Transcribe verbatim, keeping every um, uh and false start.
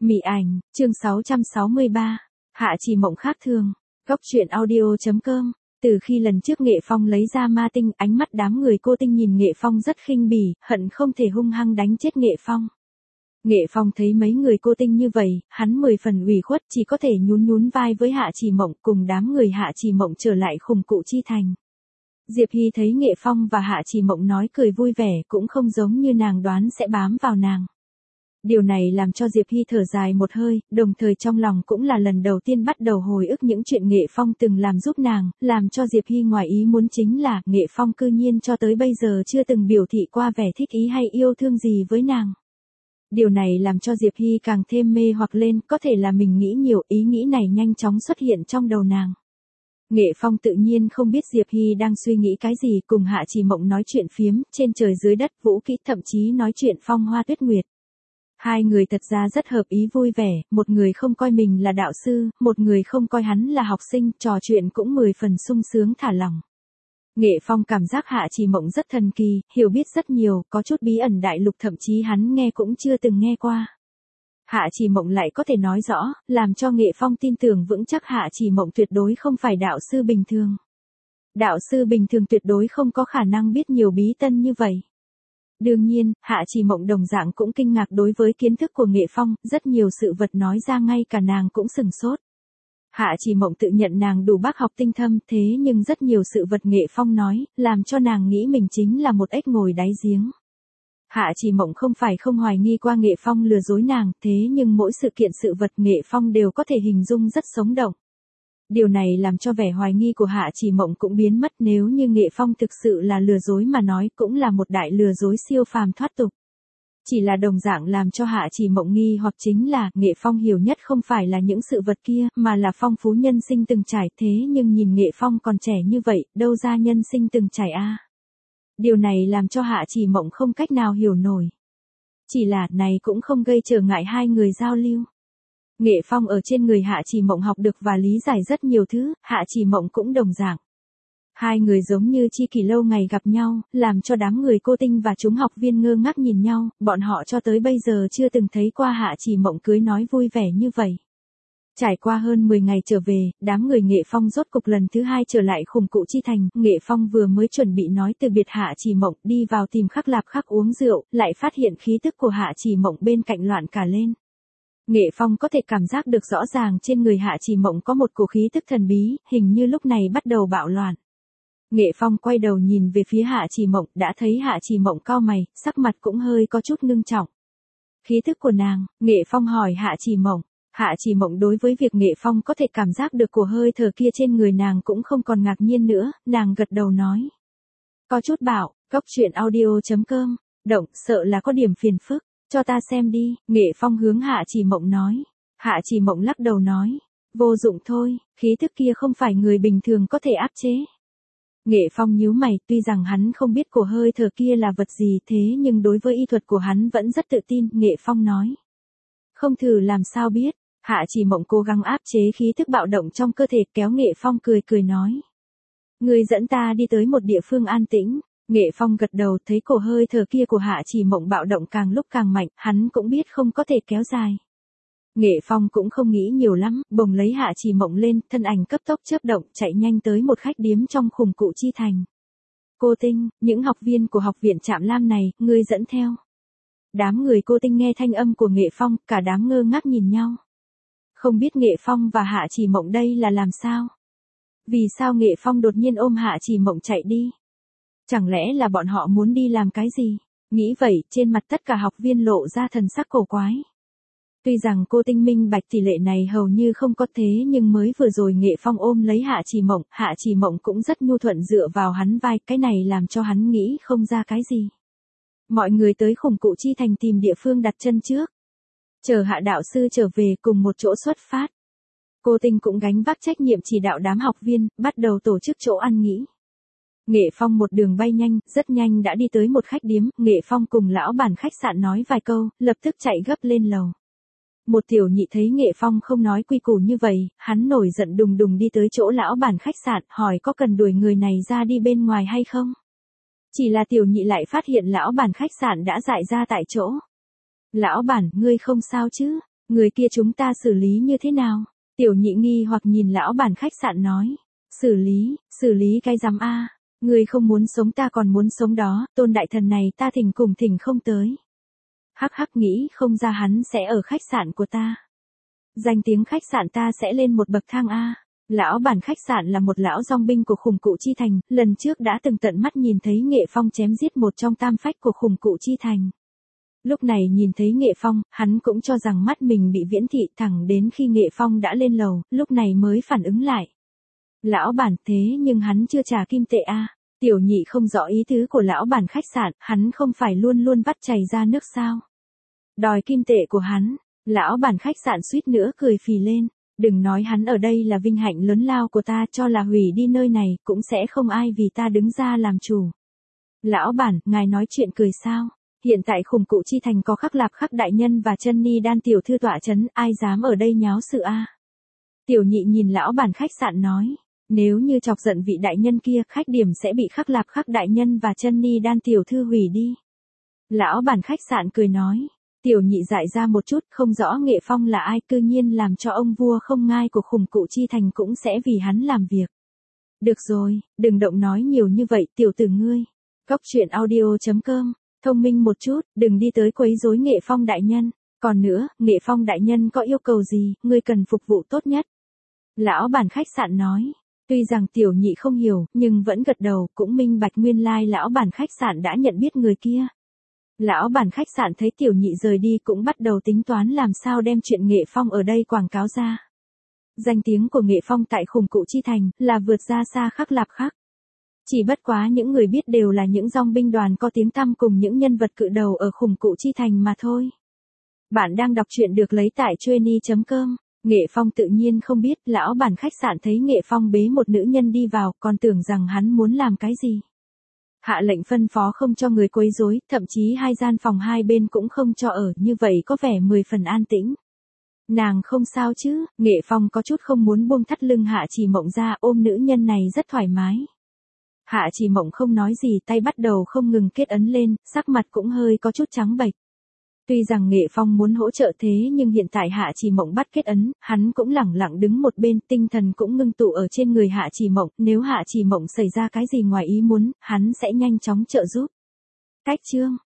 Mị ảnh, chương sáu trăm sáu mươi ba, Hạ Trì Mộng khác thường. Góc truyện audio.com. Từ khi lần trước Nghệ Phong lấy ra ma tinh, ánh mắt đám người cô tinh nhìn Nghệ Phong rất khinh bỉ, hận không thể hung hăng đánh chết Nghệ Phong. Nghệ Phong thấy mấy người cô tinh như vậy, hắn mười phần ủy khuất, chỉ có thể nhún nhún vai với Hạ Trì Mộng, cùng đám người Hạ Trì Mộng trở lại Khủng Cụ Chi Thành. Diệp Hy thấy Nghệ Phong và Hạ Trì Mộng nói cười vui vẻ, cũng không giống như nàng đoán sẽ bám vào nàng. Điều này làm cho Diệp Hy thở dài một hơi, đồng thời trong lòng cũng là lần đầu tiên bắt đầu hồi ức những chuyện Nghệ Phong từng làm giúp nàng, làm cho Diệp Hy ngoài ý muốn chính là Nghệ Phong cư nhiên cho tới bây giờ chưa từng biểu thị qua vẻ thích ý hay yêu thương gì với nàng. Điều này làm cho Diệp Hy càng thêm mê hoặc lên, có thể là mình nghĩ nhiều, ý nghĩ này nhanh chóng xuất hiện trong đầu nàng. Nghệ Phong tự nhiên không biết Diệp Hy đang suy nghĩ cái gì, cùng Hạ Trì Mộng nói chuyện phiếm, trên trời dưới đất, vũ kỹ, thậm chí nói chuyện phong hoa tuyết nguyệt. Hai người thật ra rất hợp ý vui vẻ, một người không coi mình là đạo sư, một người không coi hắn là học sinh, trò chuyện cũng mười phần sung sướng thả lỏng. Nghệ Phong cảm giác Hạ Trì Mộng rất thần kỳ, hiểu biết rất nhiều, có chút bí ẩn đại lục thậm chí hắn nghe cũng chưa từng nghe qua. Hạ Trì Mộng lại có thể nói rõ, làm cho Nghệ Phong tin tưởng vững chắc Hạ Trì Mộng tuyệt đối không phải đạo sư bình thường. Đạo sư bình thường tuyệt đối không có khả năng biết nhiều bí tân như vậy. Đương nhiên, Hạ Trì Mộng đồng dạng cũng kinh ngạc đối với kiến thức của Nghệ Phong, rất nhiều sự vật nói ra ngay cả nàng cũng sừng sốt. Hạ Trì Mộng tự nhận nàng đủ bác học tinh thâm, thế nhưng rất nhiều sự vật Nghệ Phong nói, làm cho nàng nghĩ mình chính là một ếch ngồi đáy giếng. Hạ Trì Mộng không phải không hoài nghi qua Nghệ Phong lừa dối nàng, thế nhưng mỗi sự kiện sự vật Nghệ Phong đều có thể hình dung rất sống động. Điều này làm cho vẻ hoài nghi của Hạ Trì Mộng cũng biến mất, nếu như Nghệ Phong thực sự là lừa dối mà nói cũng là một đại lừa dối siêu phàm thoát tục. Chỉ là đồng dạng làm cho Hạ Trì Mộng nghi hoặc chính là Nghệ Phong hiểu nhất không phải là những sự vật kia, mà là phong phú nhân sinh từng trải, thế nhưng nhìn Nghệ Phong còn trẻ như vậy, đâu ra nhân sinh từng trải a. À? Điều này làm cho Hạ Trì Mộng không cách nào hiểu nổi. Chỉ là này cũng không gây trở ngại hai người giao lưu. Nghệ Phong ở trên người Hạ Trì Mộng học được và lý giải rất nhiều thứ, Hạ Trì Mộng cũng đồng dạng. Hai người giống như chi kỷ lâu ngày gặp nhau, làm cho đám người cô tinh và chúng học viên ngơ ngác nhìn nhau, bọn họ cho tới bây giờ chưa từng thấy qua Hạ Trì Mộng cưới nói vui vẻ như vậy. Trải qua hơn mười ngày trở về, đám người Nghệ Phong rốt cục lần thứ hai trở lại Khủng Cụ Chi Thành, Nghệ Phong vừa mới chuẩn bị nói từ biệt Hạ Trì Mộng, đi vào tìm Khắc Lạp Khắc uống rượu, lại phát hiện khí tức của Hạ Trì Mộng bên cạnh loạn cả lên. Nghệ Phong có thể cảm giác được rõ ràng trên người Hạ Trì Mộng có một cổ khí tức thần bí, hình như lúc này bắt đầu bạo loạn. Nghệ Phong quay đầu nhìn về phía Hạ Trì Mộng, đã thấy Hạ Trì Mộng cau mày, sắc mặt cũng hơi có chút ngưng trọng. Khí tức của nàng, Nghệ Phong hỏi Hạ Trì Mộng. Hạ Trì Mộng đối với việc Nghệ Phong có thể cảm giác được cổ hơi thở kia trên người nàng cũng không còn ngạc nhiên nữa, nàng gật đầu nói. Có chút bạo, góc truyện audio.com, động, sợ là có điểm phiền phức, cho ta xem đi, Nghệ Phong hướng Hạ Trì Mộng nói. Hạ Trì Mộng lắc đầu nói, vô dụng thôi, khí thức kia không phải người bình thường có thể áp chế. Nghệ Phong nhíu mày, tuy rằng hắn không biết cổ hơi thở kia là vật gì thế nhưng đối với y thuật của hắn vẫn rất tự tin, Nghệ Phong nói. Không thử làm sao biết, Hạ Trì Mộng cố gắng áp chế khí thức bạo động trong cơ thể, kéo Nghệ Phong cười cười nói. Người dẫn ta đi tới một địa phương an tĩnh. Nghệ Phong gật đầu, thấy cổ hơi thở kia của Hạ Trì Mộng bạo động càng lúc càng mạnh, hắn cũng biết không có thể kéo dài. Nghệ Phong cũng không nghĩ nhiều lắm, bồng lấy Hạ Trì Mộng lên, thân ảnh cấp tốc chớp động, chạy nhanh tới một khách điếm trong Khủng Cụ Chi Thành. Cô Tinh, những học viên của học viện Trạm Lam này, ngươi dẫn theo. Đám người cô Tinh nghe thanh âm của Nghệ Phong, cả đám ngơ ngác nhìn nhau. Không biết Nghệ Phong và Hạ Trì Mộng đây là làm sao? Vì sao Nghệ Phong đột nhiên ôm Hạ Trì Mộng chạy đi? Chẳng lẽ là bọn họ muốn đi làm cái gì? Nghĩ vậy, trên mặt tất cả học viên lộ ra thần sắc cổ quái. Tuy rằng cô Tinh minh bạch tỷ lệ này hầu như không có thế nhưng mới vừa rồi Nghệ Phong ôm lấy Hạ Trì Mộng, Hạ Trì Mộng cũng rất nhu thuận dựa vào hắn vai, cái này làm cho hắn nghĩ không ra cái gì. Mọi người tới Khủng Cụ Chi Thành tìm địa phương đặt chân trước. Chờ Hạ đạo sư trở về cùng một chỗ xuất phát. Cô Tinh cũng gánh vác trách nhiệm chỉ đạo đám học viên, bắt đầu tổ chức chỗ ăn nghỉ. Nghệ Phong một đường bay nhanh, rất nhanh đã đi tới một khách điếm, Nghệ Phong cùng lão bản khách sạn nói vài câu, lập tức chạy gấp lên lầu. Một tiểu nhị thấy Nghệ Phong không nói quy củ như vậy, hắn nổi giận đùng đùng đi tới chỗ lão bản khách sạn, hỏi có cần đuổi người này ra đi bên ngoài hay không? Chỉ là tiểu nhị lại phát hiện lão bản khách sạn đã dại ra tại chỗ. Lão bản, ngươi không sao chứ? Người kia chúng ta xử lý như thế nào? Tiểu nhị nghi hoặc nhìn lão bản khách sạn nói. Xử lý, xử lý cái rắm a. Người không muốn sống ta còn muốn sống đó, Tôn đại thần này ta thỉnh cùng thỉnh không tới. Hắc hắc nghĩ không ra hắn sẽ ở khách sạn của ta. Danh tiếng khách sạn ta sẽ lên một bậc thang a. Lão bản khách sạn là một lão dòng binh của khủng cụ chi thành, lần trước đã từng tận mắt nhìn thấy Nghệ Phong chém giết một trong tam phách của khủng cụ chi thành. Lúc này nhìn thấy Nghệ Phong, hắn cũng cho rằng mắt mình bị viễn thị, thẳng đến khi Nghệ Phong đã lên lầu, lúc này mới phản ứng lại. Lão bản thế nhưng hắn chưa trả kim tệ a. Tiểu nhị không rõ ý tứ của lão bản khách sạn, hắn không phải luôn luôn vắt chảy ra nước sao. Đòi kim tệ của hắn, lão bản khách sạn suýt nữa cười phì lên. Đừng nói hắn ở đây là vinh hạnh lớn lao của ta, cho là hủy đi nơi này, cũng sẽ không ai vì ta đứng ra làm chủ. Lão bản, ngài nói chuyện cười sao? Hiện tại khủng cụ chi thành có Khắc Lạp Khắc đại nhân và Chân Ni Đan tiểu thư tọa chấn, ai dám ở đây nháo sự a? Tiểu nhị nhìn lão bản khách sạn nói, nếu như chọc giận vị đại nhân kia, khách điểm sẽ bị Khắc Lạp Khắc đại nhân và Chân Ni Đan tiểu thư hủy đi. Lão bản khách sạn cười nói. Tiểu nhị dại ra một chút, không rõ Nghệ Phong là ai, cư nhiên làm cho ông vua không ngai của khủng cụ chi thành cũng sẽ vì hắn làm việc. Được rồi, đừng động nói nhiều như vậy, tiểu tử ngươi. Cóc truyện audio chấm com, thông minh một chút, đừng đi tới quấy rối Nghệ Phong đại nhân. Còn nữa, Nghệ Phong đại nhân có yêu cầu gì, ngươi cần phục vụ tốt nhất. Lão bản khách sạn nói. Tuy rằng tiểu nhị không hiểu, nhưng vẫn gật đầu, cũng minh bạch nguyên lai lão bản khách sạn đã nhận biết người kia. Lão bản khách sạn thấy tiểu nhị rời đi cũng bắt đầu tính toán làm sao đem chuyện Nghệ Phong ở đây quảng cáo ra. Danh tiếng của Nghệ Phong tại khủng cụ chi thành là vượt ra xa Khắc Lạp Khắc. Chỉ bất quá những người biết đều là những dòng binh đoàn có tiếng tăm cùng những nhân vật cự đầu ở khủng cụ chi thành mà thôi. Bạn đang đọc truyện được lấy tại chueny chấm com. Nghệ Phong tự nhiên không biết, lão bản khách sạn thấy Nghệ Phong bế một nữ nhân đi vào, còn tưởng rằng hắn muốn làm cái gì. Hạ lệnh phân phó không cho người quấy rối, thậm chí hai gian phòng hai bên cũng không cho ở, như vậy có vẻ mười phần an tĩnh. Nàng không sao chứ? Nghệ Phong có chút không muốn buông thắt lưng Hạ Chỉ Mộng ra, ôm nữ nhân này rất thoải mái. Hạ Chỉ Mộng không nói gì, tay bắt đầu không ngừng kết ấn lên, sắc mặt cũng hơi có chút trắng bệch. Tuy rằng Nghệ Phong muốn hỗ trợ thế nhưng hiện tại Hạ Chỉ Mộng bắt kết ấn, hắn cũng lẳng lặng đứng một bên, tinh thần cũng ngưng tụ ở trên người Hạ Chỉ Mộng, nếu Hạ Chỉ Mộng xảy ra cái gì ngoài ý muốn, hắn sẽ nhanh chóng trợ giúp. Cách chương